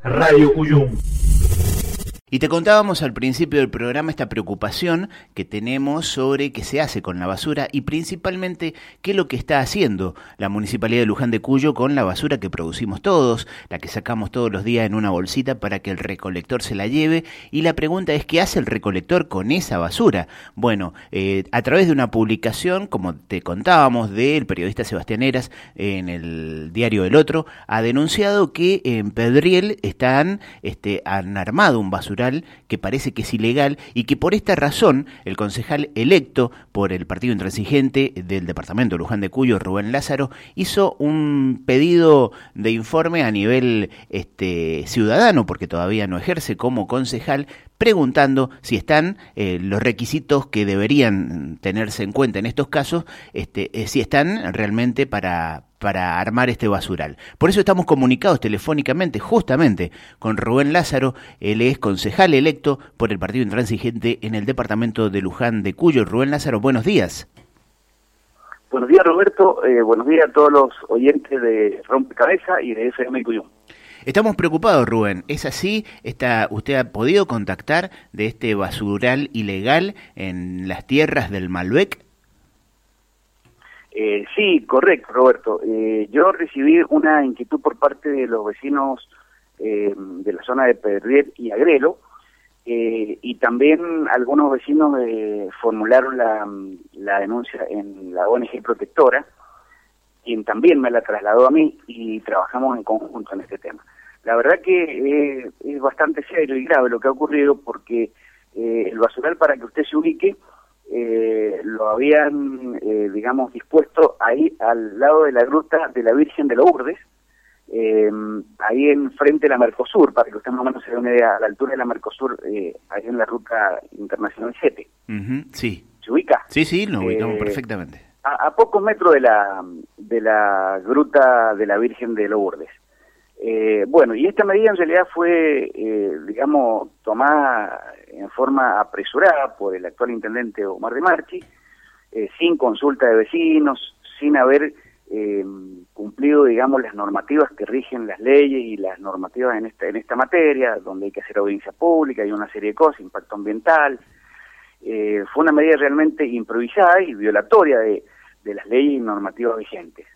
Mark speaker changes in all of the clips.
Speaker 1: Radio Cuyum.
Speaker 2: Y te contábamos al principio del programa esta preocupación que tenemos sobre qué se hace con la basura y principalmente qué es lo que está haciendo la Municipalidad de Luján de Cuyo con la basura que producimos todos, la que sacamos todos los días en una bolsita para que el recolector se la lleve. Y la pregunta es, ¿qué hace el recolector con esa basura? Bueno, a través de una publicación, como te contábamos, del periodista Sebastián Heras en el diario El Otro, ha denunciado que en Pedriel han armado un basural que parece que es ilegal y que por esta razón el concejal electo por el Partido Intransigente del departamento de Luján de Cuyo, Rubén Lázaro, hizo un pedido de informe a nivel ciudadano, porque todavía no ejerce como concejal, preguntando si están los requisitos que deberían tenerse en cuenta en estos casos, si están realmente para armar este basural. Por eso estamos comunicados telefónicamente justamente con Rubén Lázaro. Él es concejal electo por el Partido Intransigente en el departamento de Luján de Cuyo. Rubén Lázaro, buenos días.
Speaker 3: Buenos días, Roberto. Buenos días a todos los oyentes de Rompecabezas y de FM Cuyum.
Speaker 2: Estamos preocupados, Rubén. ¿Es así? ¿Usted ha podido contactar de este basural ilegal en las tierras del Malbec?
Speaker 3: Sí, correcto, Roberto. Yo recibí una inquietud por parte de los vecinos de la zona de Pedriel y Agrelo, y también algunos vecinos formularon la denuncia en la ONG Protectora, quien también me la trasladó a mí, y trabajamos en conjunto en este tema. La verdad que es bastante serio y grave lo que ha ocurrido, porque el basural, para que usted se ubique, lo habían, dispuesto ahí al lado de la gruta de la Virgen de Lourdes, ahí enfrente de la Mercosur, para que usted más o menos se dé una idea, a la altura de la Mercosur, ahí en la ruta internacional 7.
Speaker 2: Sí.
Speaker 3: ¿Se ubica?
Speaker 2: Sí, lo ubicamos perfectamente.
Speaker 3: A pocos metros de la gruta de la Virgen de Lourdes. Y esta medida en realidad fue, tomada en forma apresurada por el actual intendente Omar de Marchi, sin consulta de vecinos, sin haber cumplido, las normativas que rigen las leyes y las normativas en esta materia, donde hay que hacer audiencia pública y una serie de cosas, impacto ambiental. Fue una medida realmente improvisada y violatoria de las leyes y normativas vigentes.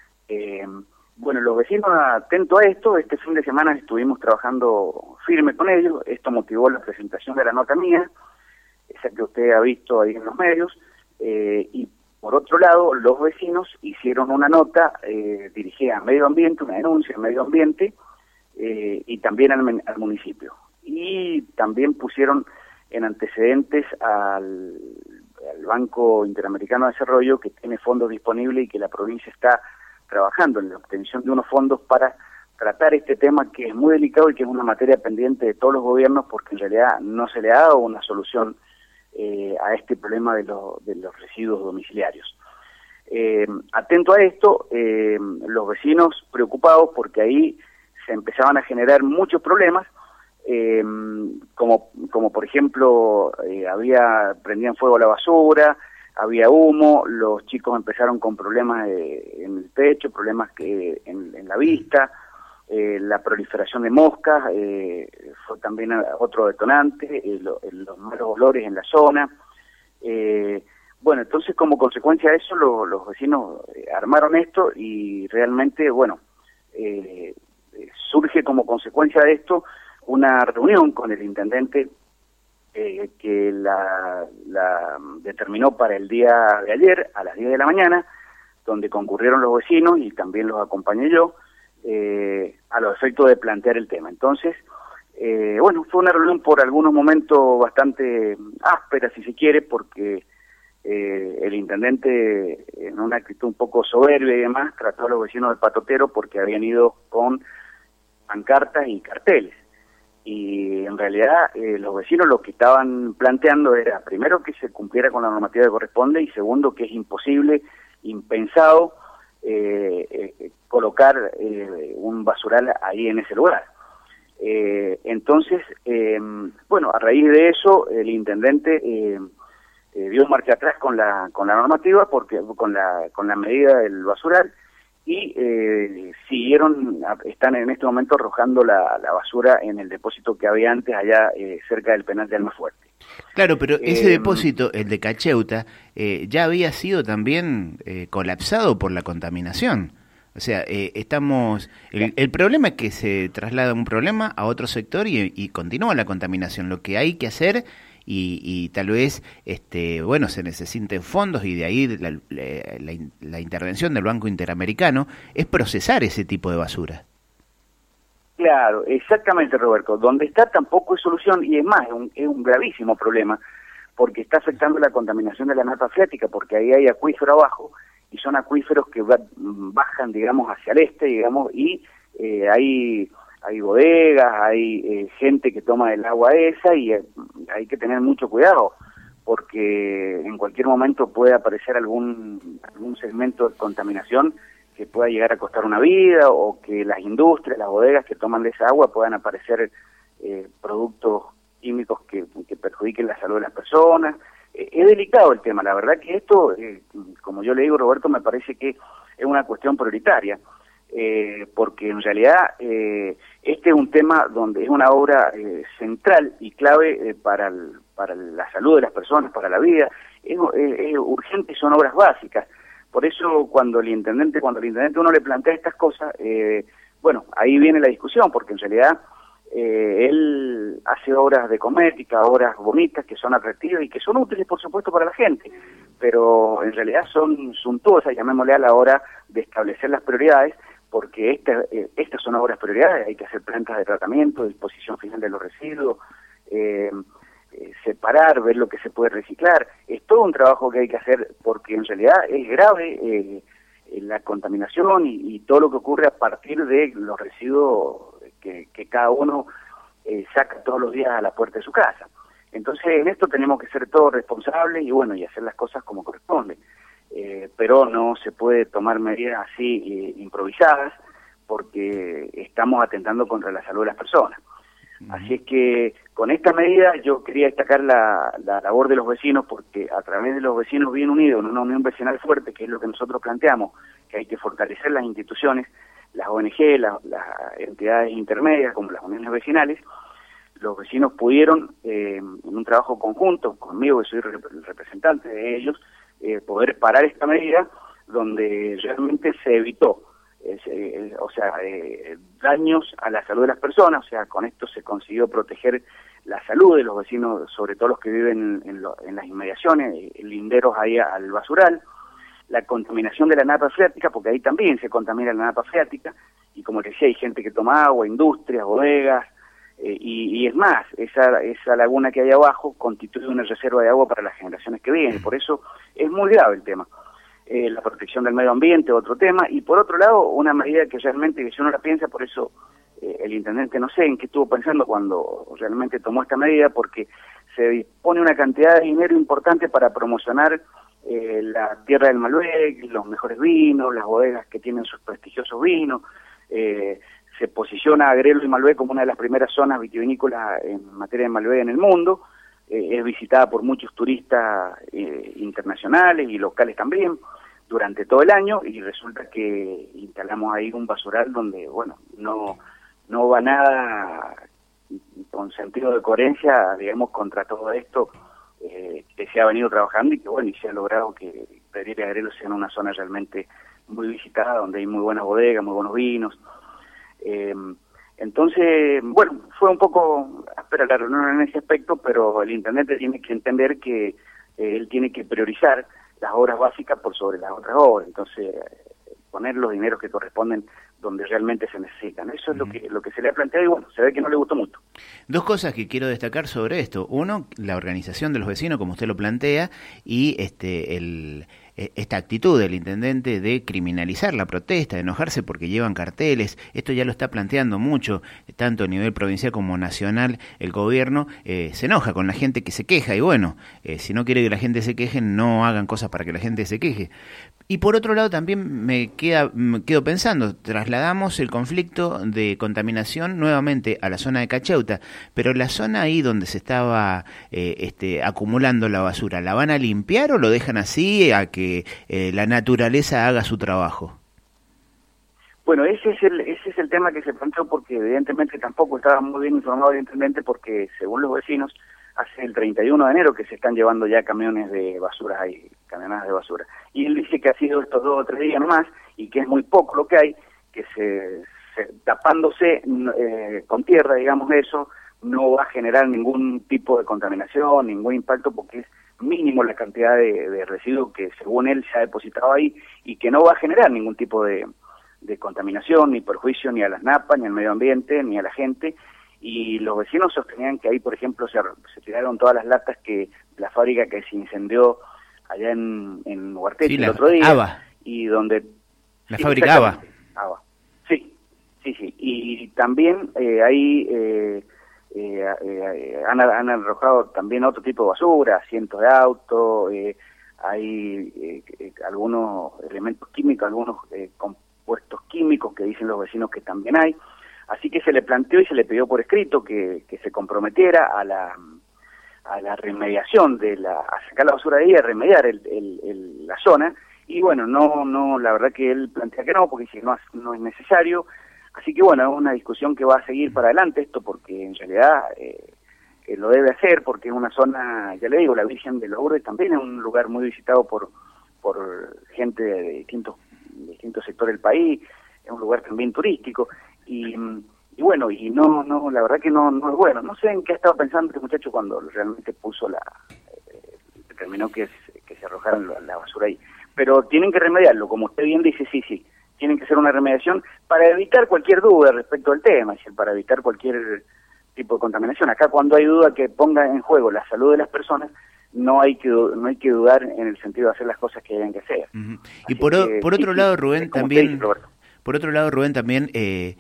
Speaker 3: Los vecinos, atentos a esto, este fin de semana estuvimos trabajando firme con ellos. Esto motivó la presentación de la nota mía, esa que usted ha visto ahí en los medios, y por otro lado, los vecinos hicieron una nota dirigida a Medio Ambiente, una denuncia a Medio Ambiente, y también al municipio. Y también pusieron en antecedentes al Banco Interamericano de Desarrollo, que tiene fondos disponibles y que la provincia está trabajando en la obtención de unos fondos para tratar este tema, que es muy delicado y que es una materia pendiente de todos los gobiernos, porque en realidad no se le ha dado una solución a este problema de los residuos domiciliarios. Atento a esto, los vecinos preocupados porque ahí se empezaban a generar muchos problemas, como por ejemplo prendían fuego a la basura, había humo, los chicos empezaron con problemas en el pecho, problemas en la vista, la proliferación de moscas fue también otro detonante, los malos olores en la zona. Entonces, como consecuencia de eso, los vecinos armaron esto y realmente, surge como consecuencia de esto una reunión con el intendente que la determinó para el día de ayer a las 10 de la mañana, donde concurrieron los vecinos y también los acompañé yo, a los efectos de plantear el tema. Entonces, fue una reunión por algunos momentos bastante áspera, si se quiere, porque el intendente, en una actitud un poco soberbia y demás, trató a los vecinos del Patotero porque habían ido con pancartas y carteles. Y en realidad los vecinos lo que estaban planteando era, primero, que se cumpliera con la normativa que corresponde, y segundo, que es imposible, impensado, colocar un basural ahí en ese lugar. Entonces, a raíz de eso, el intendente dio marcha atrás con la normativa, porque con la medida del basural, y están en este momento arrojando la basura en el depósito que había antes allá cerca del penal de Almafuerte.
Speaker 2: Claro, pero ese depósito, el de Cacheuta, ya había sido también colapsado por la contaminación. O sea, el problema es que se traslada un problema a otro sector y continúa la contaminación. Lo que hay que hacer y tal vez, se necesiten fondos y de ahí la intervención del Banco Interamericano es procesar ese tipo de basura.
Speaker 3: Claro, exactamente, Roberto. Donde está tampoco es solución, y es más, es un gravísimo problema, porque está afectando la contaminación de la napa freática, porque ahí hay acuífero abajo, y son acuíferos que bajan, digamos, hacia el este, digamos, y hay bodegas, hay gente que toma el agua esa, y hay que tener mucho cuidado, porque en cualquier momento puede aparecer algún segmento de contaminación que pueda llegar a costar una vida, o que las industrias, las bodegas que toman de esa agua puedan aparecer productos químicos que perjudiquen la salud de las personas. Es delicado el tema, la verdad que esto, como yo le digo, Roberto, me parece que es una cuestión prioritaria, porque en realidad este es un tema donde es una obra central y clave para la salud de las personas, para la vida, es urgente y son obras básicas. Por eso cuando el intendente uno le plantea estas cosas, ahí viene la discusión, porque en realidad él hace obras de cosmética, obras bonitas que son atractivas y que son útiles, por supuesto, para la gente, pero en realidad son suntuosas, llamémosle, a la hora de establecer las prioridades, porque estas son obras prioridades. Hay que hacer plantas de tratamiento, disposición final de los residuos, separar, ver lo que se puede reciclar. Es todo un trabajo que hay que hacer, porque en realidad es grave la contaminación y todo lo que ocurre a partir de los residuos que cada uno saca todos los días a la puerta de su casa. Entonces en esto tenemos que ser todos responsables y hacer las cosas como corresponde, pero no se puede tomar medidas así improvisadas, porque estamos atentando contra la salud de las personas. Así es que con esta medida yo quería destacar la labor de los vecinos, porque a través de los vecinos bien unidos, en una unión vecinal fuerte, que es lo que nosotros planteamos, que hay que fortalecer las instituciones, las ONG, las entidades intermedias como las uniones vecinales. Los vecinos pudieron, en un trabajo conjunto conmigo, que soy el representante de ellos, poder parar esta medida donde realmente se evitó daños a la salud de las personas. O sea, con esto se consiguió proteger la salud de los vecinos, sobre todo los que viven en las inmediaciones, linderos ahí al basural, la contaminación de la napa freática, porque ahí también se contamina la napa freática, y como decía, hay gente que toma agua, industrias, bodegas, y es más, esa laguna que hay abajo constituye una reserva de agua para las generaciones que vienen. Por eso es muy grave el tema. La protección del medio ambiente, otro tema, y por otro lado, una medida que realmente, que si uno la piensa, por eso el intendente no sé en qué estuvo pensando cuando realmente tomó esta medida, porque se dispone una cantidad de dinero importante para promocionar la tierra del Malbec, los mejores vinos, las bodegas que tienen sus prestigiosos vinos. Se posiciona a Agrelo y Malbec como una de las primeras zonas vitivinícolas en materia de Malbec en el mundo. Es visitada por muchos turistas internacionales y locales también durante todo el año, y resulta que instalamos ahí un basural donde, no va nada con sentido de coherencia, digamos, contra todo esto que se ha venido trabajando, y que y se ha logrado que Pereira y Agrelo sean una zona realmente muy visitada, donde hay muy buenas bodegas, muy buenos vinos. Entonces, fue un poco áspera la reunión en ese aspecto, pero el intendente tiene que entender que él tiene que priorizar las obras básicas por sobre las otras obras. Entonces, poner los dineros que corresponden donde realmente se necesitan. Eso es lo que se le ha planteado, y se ve que no le gustó mucho.
Speaker 2: Dos cosas que quiero destacar sobre esto. Uno, la organización de los vecinos, como usted lo plantea, y esta actitud del intendente de criminalizar la protesta, de enojarse porque llevan carteles. Esto ya lo está planteando mucho, tanto a nivel provincial como nacional. El gobierno se enoja con la gente que se queja, y si no quiere que la gente se queje, no hagan cosas para que la gente se queje. Y por otro lado también me quedo pensando, trasladamos el conflicto de contaminación nuevamente a la zona de Cacheuta, pero la zona ahí donde se estaba acumulando la basura, ¿la van a limpiar o lo dejan así a que la naturaleza haga su trabajo?
Speaker 3: Bueno, ese es el tema que se planteó, porque evidentemente tampoco estaba muy bien informado el intendente, porque según los vecinos, hace el 31 de enero que se están llevando ya camiones de basura ahí, camionadas de basura. Y él dice que ha sido estos 2 o 3 días nomás, y que es muy poco lo que hay, que se tapándose con tierra, digamos eso, no va a generar ningún tipo de contaminación, ningún impacto, porque es mínimo la cantidad de residuos que según él se ha depositado ahí, y que no va a generar ningún tipo de contaminación, ni perjuicio ni a las napas, ni al medio ambiente, ni a la gente. Y los vecinos sostenían que ahí, por ejemplo, se tiraron todas las latas que la fábrica que se incendió allá en Huarteche el otro día.
Speaker 2: ABA.
Speaker 3: Y donde...
Speaker 2: La fábrica ABA.
Speaker 3: Sí. Y también han arrojado también otro tipo de basura, asientos de auto, hay algunos elementos químicos, algunos compuestos químicos que dicen los vecinos que también hay. Así que se le planteó y se le pidió por escrito que se comprometiera a la remediación a sacar la basura de ahí, a remediar la zona. Y bueno, no, la verdad que él plantea que no, porque si no es necesario. Así que bueno, es una discusión que va a seguir para adelante esto, porque en realidad lo debe hacer, porque es una zona, ya le digo, la Virgen de Lourdes también es un lugar muy visitado por gente de distintos sectores del país, es un lugar también turístico, y bueno, y no, la verdad que no es bueno. No sé en qué estaba pensando este muchacho cuando realmente puso determinó que se arrojaran la basura ahí. Pero tienen que remediarlo, como usted bien dice, sí, tienen que hacer una remediación para evitar cualquier duda respecto al tema, es decir, para evitar cualquier tipo de contaminación. Acá cuando hay duda que ponga en juego la salud de las personas, no hay que dudar en el sentido de hacer las cosas que hayan que hacer.
Speaker 2: Uh-huh. Y por otro lado, Rubén, también... Por otro lado, Rubén, también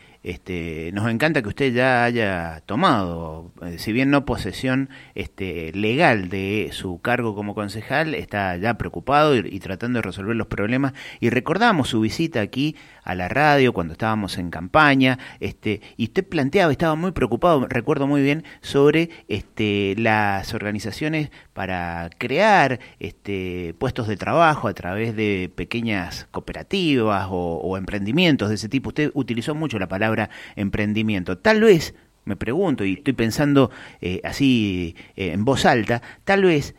Speaker 2: nos encanta que usted ya haya tomado, si bien no posesión legal de su cargo como concejal, está ya preocupado y tratando de resolver los problemas. Y recordamos su visita aquí a la radio cuando estábamos en campaña, y usted planteaba, estaba muy preocupado, recuerdo muy bien, sobre las organizaciones para crear puestos de trabajo a través de pequeñas cooperativas o emprendimientos de ese tipo. Usted utilizó mucho la palabra emprendimiento. Tal vez, me pregunto, y estoy pensando así en voz alta, tal vez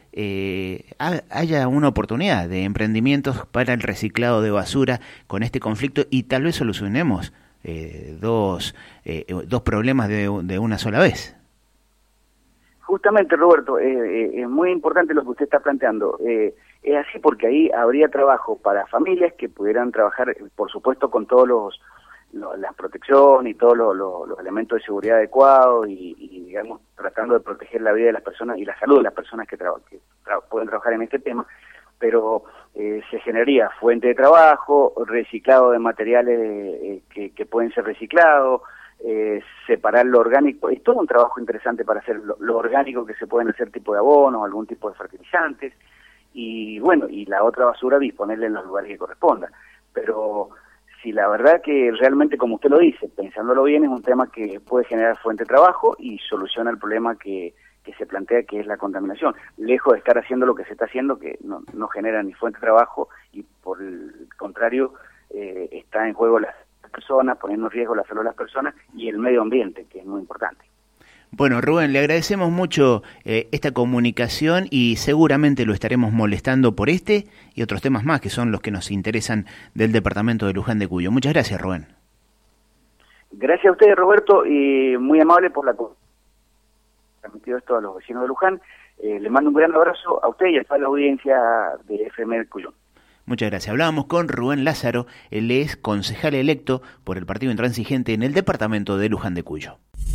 Speaker 2: haya una oportunidad de emprendimientos para el reciclado de basura con este conflicto, y tal vez solucionemos dos problemas de una sola vez.
Speaker 3: Justamente, Roberto, es muy importante lo que usted está planteando. Es así porque ahí habría trabajo para familias que pudieran trabajar, por supuesto, con todos las protecciones y todos los elementos de seguridad adecuados y digamos, tratando de proteger la vida de las personas y la salud de las personas que pueden trabajar en este tema, pero se generaría fuente de trabajo, reciclado de materiales que pueden ser reciclados, separar lo orgánico. Es todo un trabajo interesante para hacer lo orgánico, que se pueden hacer tipo de abonos, algún tipo de fertilizantes, y bueno, y la otra basura disponerla en los lugares que corresponda. Pero si la verdad que realmente, como usted lo dice, pensándolo bien, es un tema que puede generar fuente de trabajo y soluciona el problema que se plantea, que es la contaminación, lejos de estar haciendo lo que se está haciendo, que no genera ni fuente de trabajo, y por el contrario está en juego las personas, poniendo en riesgo la salud de las personas y el medio ambiente, que es muy importante.
Speaker 2: Bueno, Rubén, le agradecemos mucho esta comunicación, y seguramente lo estaremos molestando por y otros temas más que son los que nos interesan del departamento de Luján de Cuyo. Muchas gracias, Rubén.
Speaker 3: Gracias a ustedes, Roberto, y muy amable por transmitido esto a los vecinos de Luján. Le mando un gran abrazo a usted y a toda la audiencia de FM del Cuyo.
Speaker 2: Muchas gracias. Hablábamos con Rubén Lázaro, él es concejal electo por el Partido Intransigente en el departamento de Luján de Cuyo.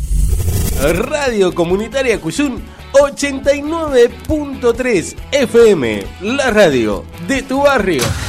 Speaker 1: Radio Comunitaria Cuyún 89.3 FM, la radio de tu barrio.